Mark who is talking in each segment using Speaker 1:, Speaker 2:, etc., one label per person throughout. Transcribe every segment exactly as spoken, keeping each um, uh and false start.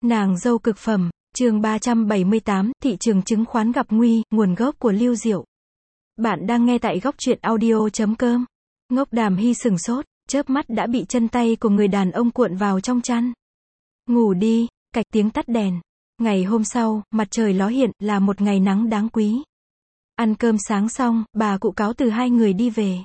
Speaker 1: Nàng dâu cực phẩm, chương ba trăm bảy mươi tám, thị trường chứng khoán gặp nguy, nguồn gốc của Lưu Diệu. Bạn đang nghe tại góc truyện audio chấm com. Ngốc Đàm Hy sừng sốt, chớp mắt đã bị chân tay của người đàn ông cuộn vào trong chăn. Ngủ đi, cạch tiếng tắt đèn. Ngày hôm sau, mặt trời ló hiện, là một ngày nắng đáng quý. Ăn cơm sáng xong, bà cụ cáo từ hai người đi về.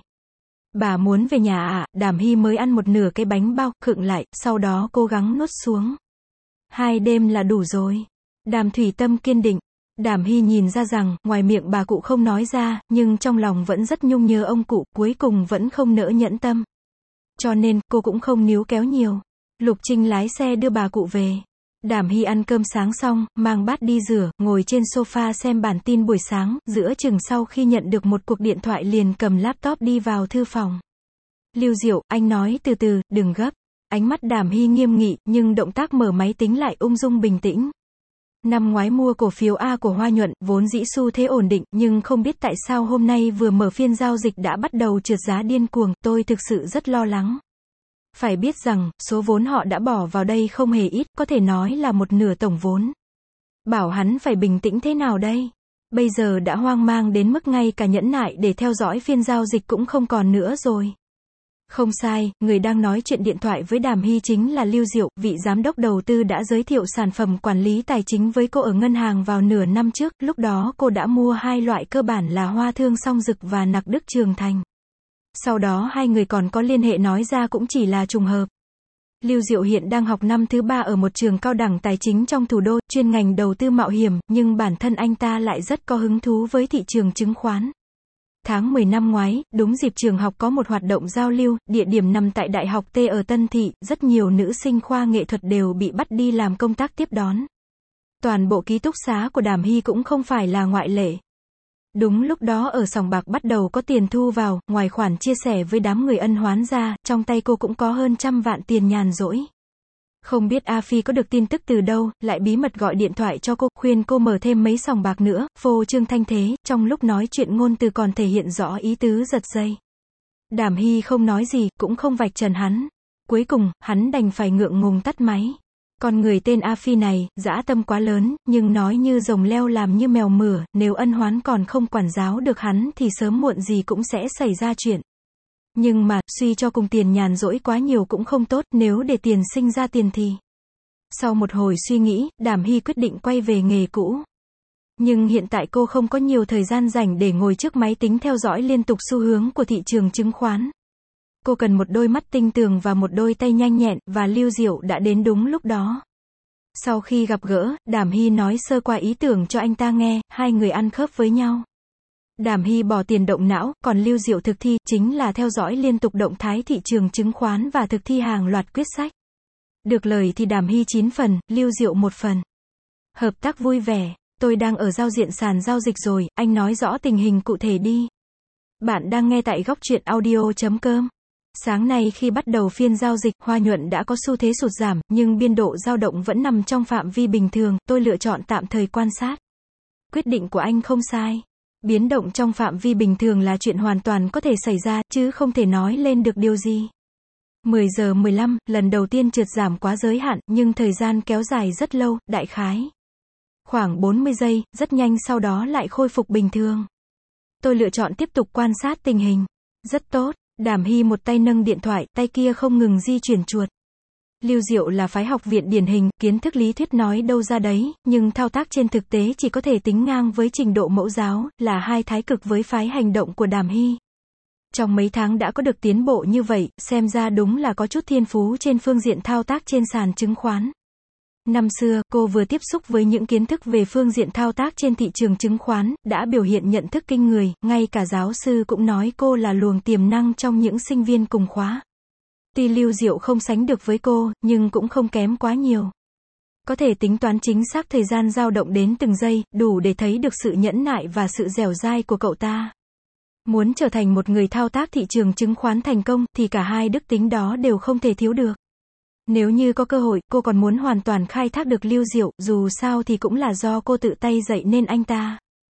Speaker 1: Bà muốn về nhà ạ, à, Đàm Hy mới ăn một nửa cái bánh bao, khựng lại, sau đó cố gắng nuốt xuống. Hai đêm là đủ rồi. Đàm Thủy Tâm kiên định. Đàm Hy nhìn ra rằng, ngoài miệng bà cụ không nói ra, nhưng trong lòng vẫn rất nhung nhớ ông cụ, cuối cùng vẫn không nỡ nhẫn tâm. Cho nên, cô cũng không níu kéo nhiều. Lục Trinh lái xe đưa bà cụ về. Đàm Hy ăn cơm sáng xong, mang bát đi rửa, ngồi trên sofa xem bản tin buổi sáng, giữa chừng sau khi nhận được một cuộc điện thoại liền cầm laptop đi vào thư phòng. Lưu Diệu, anh nói từ từ, đừng gấp. Ánh mắt Đàm Hy nghiêm nghị, nhưng động tác mở máy tính lại ung dung bình tĩnh. Năm ngoái mua cổ phiếu A của Hoa Nhuận, vốn dĩ xu thế ổn định, nhưng không biết tại sao hôm nay vừa mở phiên giao dịch đã bắt đầu trượt giá điên cuồng, tôi thực sự rất lo lắng. Phải biết rằng, số vốn họ đã bỏ vào đây không hề ít, có thể nói là một nửa tổng vốn. Bảo hắn phải bình tĩnh thế nào đây? Bây giờ đã hoang mang đến mức ngay cả nhẫn nại để theo dõi phiên giao dịch cũng không còn nữa rồi. Không sai, người đang nói chuyện điện thoại với Đàm Hy chính là Lưu Diệu, vị giám đốc đầu tư đã giới thiệu sản phẩm quản lý tài chính với cô ở ngân hàng vào nửa năm trước, lúc đó cô đã mua hai loại cơ bản là Hoa Thương Song Dực và Nặc Đức Trường Thành. Sau đó hai người còn có liên hệ nói ra cũng chỉ là trùng hợp. Lưu Diệu hiện đang học năm thứ ba ở một trường cao đẳng tài chính trong thủ đô, chuyên ngành đầu tư mạo hiểm, nhưng bản thân anh ta lại rất có hứng thú với thị trường chứng khoán. Tháng mười năm ngoái, đúng dịp trường học có một hoạt động giao lưu, địa điểm nằm tại Đại học T ở Tân Thị, rất nhiều nữ sinh khoa nghệ thuật đều bị bắt đi làm công tác tiếp đón. Toàn bộ ký túc xá của Đàm Hy cũng không phải là ngoại lệ. Đúng lúc đó ở sòng bạc bắt đầu có tiền thu vào, ngoài khoản chia sẻ với đám người ân oán ra, trong tay cô cũng có hơn trăm vạn tiền nhàn rỗi. Không biết A Phi có được tin tức từ đâu, lại bí mật gọi điện thoại cho cô, khuyên cô mở thêm mấy sòng bạc nữa, phô trương thanh thế, trong lúc nói chuyện ngôn từ còn thể hiện rõ ý tứ giật dây. Đàm Hy không nói gì, cũng không vạch trần hắn. Cuối cùng, hắn đành phải ngượng ngùng tắt máy. Con người tên A Phi này, dã tâm quá lớn, nhưng nói như rồng leo làm như mèo mửa, nếu ân oán còn không quản giáo được hắn thì sớm muộn gì cũng sẽ xảy ra chuyện. Nhưng mà, suy cho cùng tiền nhàn rỗi quá nhiều cũng không tốt, nếu để tiền sinh ra tiền thì. Sau một hồi suy nghĩ, Đàm Hy quyết định quay về nghề cũ. Nhưng hiện tại cô không có nhiều thời gian rảnh để ngồi trước máy tính theo dõi liên tục xu hướng của thị trường chứng khoán. Cô cần một đôi mắt tinh tường và một đôi tay nhanh nhẹn, và Lưu Diệu đã đến đúng lúc đó. Sau khi gặp gỡ, Đàm Hy nói sơ qua ý tưởng cho anh ta nghe, hai người ăn khớp với nhau. Đàm Hy bỏ tiền động não, còn Lưu Diệu thực thi, chính là theo dõi liên tục động thái thị trường chứng khoán và thực thi hàng loạt quyết sách. Được lời thì Đàm Hy chín phần, Lưu Diệu một phần. Hợp tác vui vẻ, tôi đang ở giao diện sàn giao dịch rồi, anh nói rõ tình hình cụ thể đi. Bạn đang nghe tại góc truyện audio chấm com. Sáng nay khi bắt đầu phiên giao dịch, Hoa Nhuận đã có xu thế sụt giảm, nhưng biên độ dao động vẫn nằm trong phạm vi bình thường, tôi lựa chọn tạm thời quan sát. Quyết định của anh không sai. Biến động trong phạm vi bình thường là chuyện hoàn toàn có thể xảy ra, chứ không thể nói lên được điều gì. mười giờ mười lăm, lần đầu tiên trượt giảm quá giới hạn, nhưng thời gian kéo dài rất lâu, đại khái khoảng bốn mươi giây, rất nhanh sau đó lại khôi phục bình thường. Tôi lựa chọn tiếp tục quan sát tình hình. Rất tốt. Đàm Hy một tay nâng điện thoại, tay kia không ngừng di chuyển chuột. Lưu Diệu là phái học viện điển hình, kiến thức lý thuyết nói đâu ra đấy, nhưng thao tác trên thực tế chỉ có thể tính ngang với trình độ mẫu giáo, là hai thái cực với phái hành động của Đàm Hy. Trong mấy tháng đã có được tiến bộ như vậy, xem ra đúng là có chút thiên phú trên phương diện thao tác trên sàn chứng khoán. Năm xưa, cô vừa tiếp xúc với những kiến thức về phương diện thao tác trên thị trường chứng khoán, đã biểu hiện nhận thức kinh người, ngay cả giáo sư cũng nói cô là luồng tiềm năng trong những sinh viên cùng khóa. Tuy Lưu Diệu không sánh được với cô, nhưng cũng không kém quá nhiều. Có thể tính toán chính xác thời gian dao động đến từng giây, đủ để thấy được sự nhẫn nại và sự dẻo dai của cậu ta. Muốn trở thành một người thao tác thị trường chứng khoán thành công, thì cả hai đức tính đó đều không thể thiếu được. Nếu như có cơ hội, cô còn muốn hoàn toàn khai thác được Lưu Diệu, dù sao thì cũng là do cô tự tay dạy nên anh ta.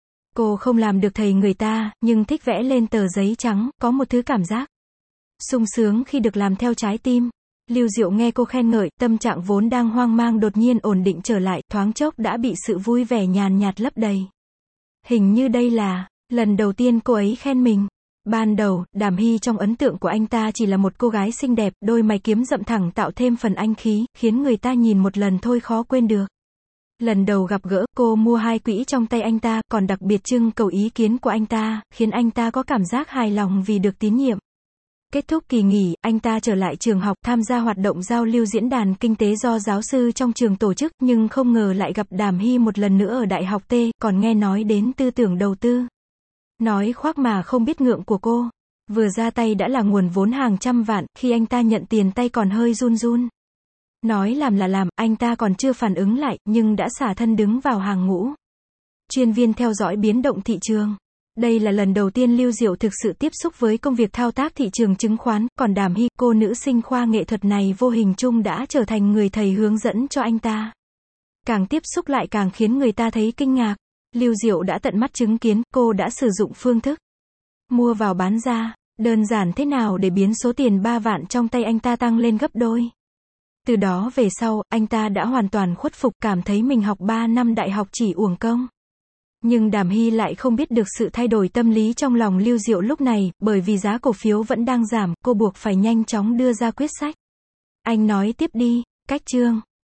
Speaker 1: Cô không làm được thầy người ta, nhưng thích vẽ lên tờ giấy trắng, có một thứ cảm giác sung sướng khi được làm theo trái tim. Lưu Diệu nghe cô khen ngợi, tâm trạng vốn đang hoang mang đột nhiên ổn định trở lại, thoáng chốc đã bị sự vui vẻ nhàn nhạt lấp đầy. Hình như đây là lần đầu tiên cô ấy khen mình. Ban đầu, Đàm Hy trong ấn tượng của anh ta chỉ là một cô gái xinh đẹp, đôi mày kiếm rậm thẳng tạo thêm phần anh khí, khiến người ta nhìn một lần thôi khó quên được. Lần đầu gặp gỡ, cô mua hai quỹ trong tay anh ta, còn đặc biệt trưng cầu ý kiến của anh ta, khiến anh ta có cảm giác hài lòng vì được tín nhiệm. Kết thúc kỳ nghỉ, anh ta trở lại trường học, tham gia hoạt động giao lưu diễn đàn kinh tế do giáo sư trong trường tổ chức, nhưng không ngờ lại gặp Đàm Hy một lần nữa ở Đại học T, còn nghe nói đến tư tưởng đầu tư. Nói khoác mà không biết ngượng của cô. Vừa ra tay đã là nguồn vốn hàng trăm vạn, khi anh ta nhận tiền tay còn hơi run run. Nói làm là làm, anh ta còn chưa phản ứng lại, nhưng đã xả thân đứng vào hàng ngũ. Chuyên viên theo dõi biến động thị trường. Đây là lần đầu tiên Lưu Diệu thực sự tiếp xúc với công việc thao tác thị trường chứng khoán, còn Đàm Hy, cô nữ sinh khoa nghệ thuật này vô hình chung đã trở thành người thầy hướng dẫn cho anh ta. Càng tiếp xúc lại càng khiến người ta thấy kinh ngạc. Lưu Diệu đã tận mắt chứng kiến, cô đã sử dụng phương thức mua vào bán ra, đơn giản thế nào để biến số tiền ba vạn trong tay anh ta tăng lên gấp đôi. Từ đó về sau, anh ta đã hoàn toàn khuất phục, cảm thấy mình học ba năm đại học chỉ uổng công. Nhưng Đàm Hy lại không biết được sự thay đổi tâm lý trong lòng Lưu Diệu lúc này, bởi vì giá cổ phiếu vẫn đang giảm, cô buộc phải nhanh chóng đưa ra quyết sách. Anh nói tiếp đi, cách chương.